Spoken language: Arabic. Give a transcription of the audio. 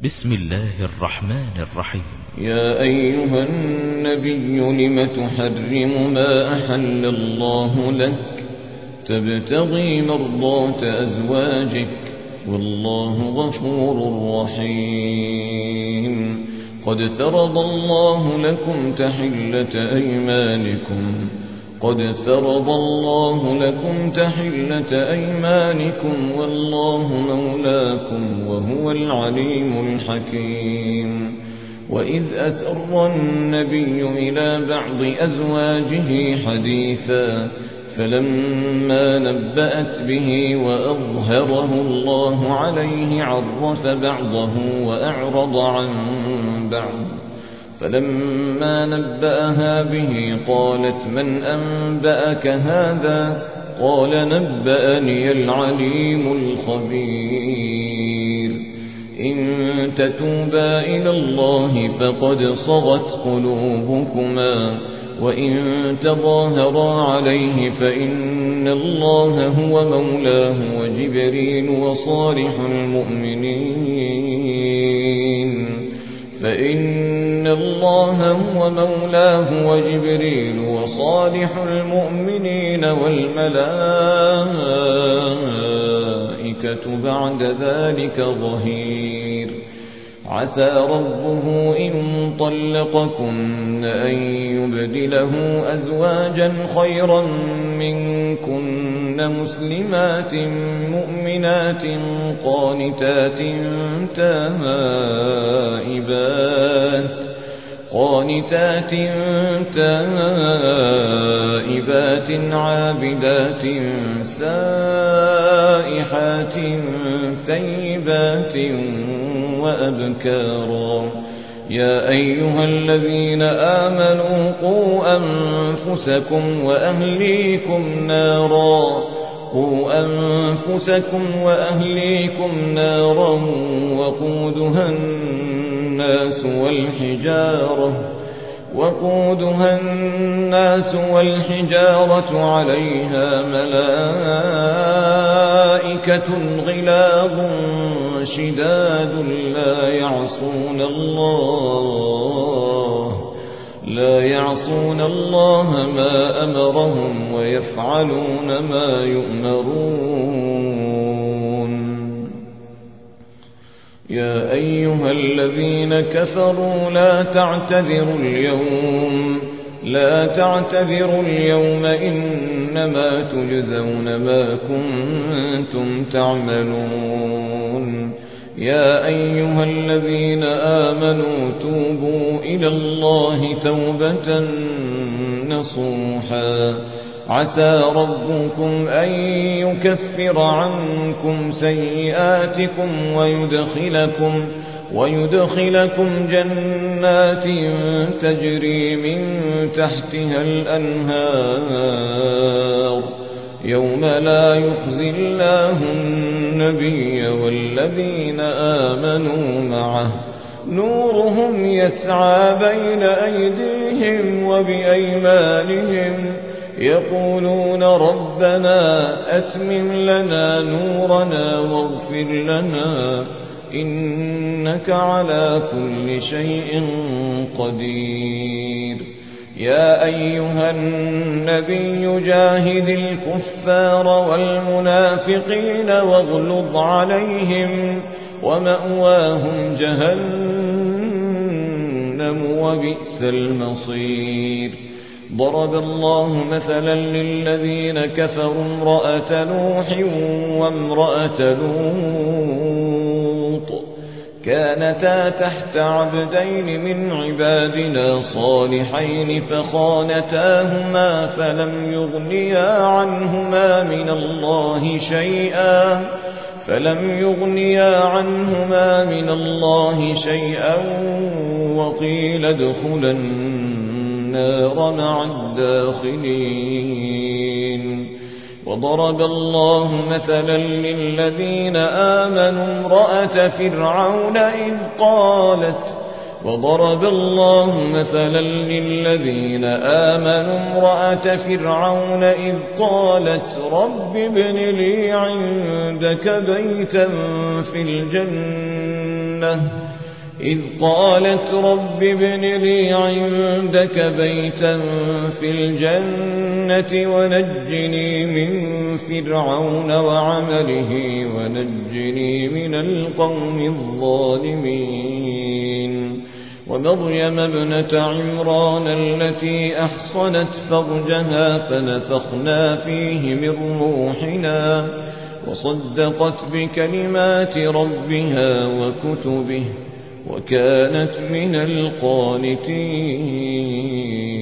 بسم الله الرحمن الرحيم. يا أيها النبي لم تحرم ما أحل الله لك تبتغي مرضات أزواجك والله غفور رحيم. قد فرض الله لكم تحلة أيمانكم والله مولاكم وهو العليم الحكيم. وإذ أسر النبي إلى بعض أزواجه حديثا فلما نبأت به وأظهره الله عليه عرف بعضه وأعرض عن بعض. فلما نبأها به قالت من أنبأك هذا؟ قال نبأني العليم الخبير. إن تتوبا إلى الله فقد صغت قلوبكما وإن تظاهرا عليه فإن الله هو مولاه وجبريل وصالح المؤمنين والملائكة بعد ذلك ظهير. عسى ربه إن طلقكن أن يبدله أزواجا خيرا منكن مسلمات مؤمنات قانتات تائبات عابدات سائحات ثيبات وأبكارا. يا أيها الذين آمنوا قوا أنفسكم وأهليكم نارا وقودها الناس والحجارة عليها ملائكة غلاظ شداد لا يعصون الله ما أمرهم ويفعلون ما يؤمرون. يا أيها الذين كفروا لا تعتذروا اليوم إنما تجزون ما كنتم تعملون. يا أيها الذين آمنوا توبوا إلى الله توبة نصوحا عسى ربكم أن يكفر عنكم سيئاتكم ويدخلكم جنات تجري من تحتها الأنهار يوم لا يخزي الله النبي والذين آمنوا معه نورهم يسعى بين أيديهم وبأيمانهم يقولون ربنا أتمم لنا نورنا واغفر لنا إنك على كل شيء قدير. يا أيها النبي جاهد الكفار والمنافقين واغلظ عليهم ومأواهم جهنم وبئس المصير. ضرب الله مثلا للذين كفروا امرأة نوح وامرأة لوط كانتا تحت عبدين من عبادنا صالحين فخانتاهما فلم يغنيا عنهما من الله شيئا وقيل ادخلا النار مع الداخلين. وضرب الله مثلا للذين آمنوا امرأة فرعون إذ قالت رب ابن لي عندك بيتا في الجنة إذ قالت رب ابن لي عندك بيتا في الجنة ونجني من فرعون وعمله ونجني من القوم الظالمين ومريم ابنة عمران التي أحصنت فرجها فنفخنا فيه من روحنا وصدقت بكلمات ربها وكتبه وكانت من القانتين.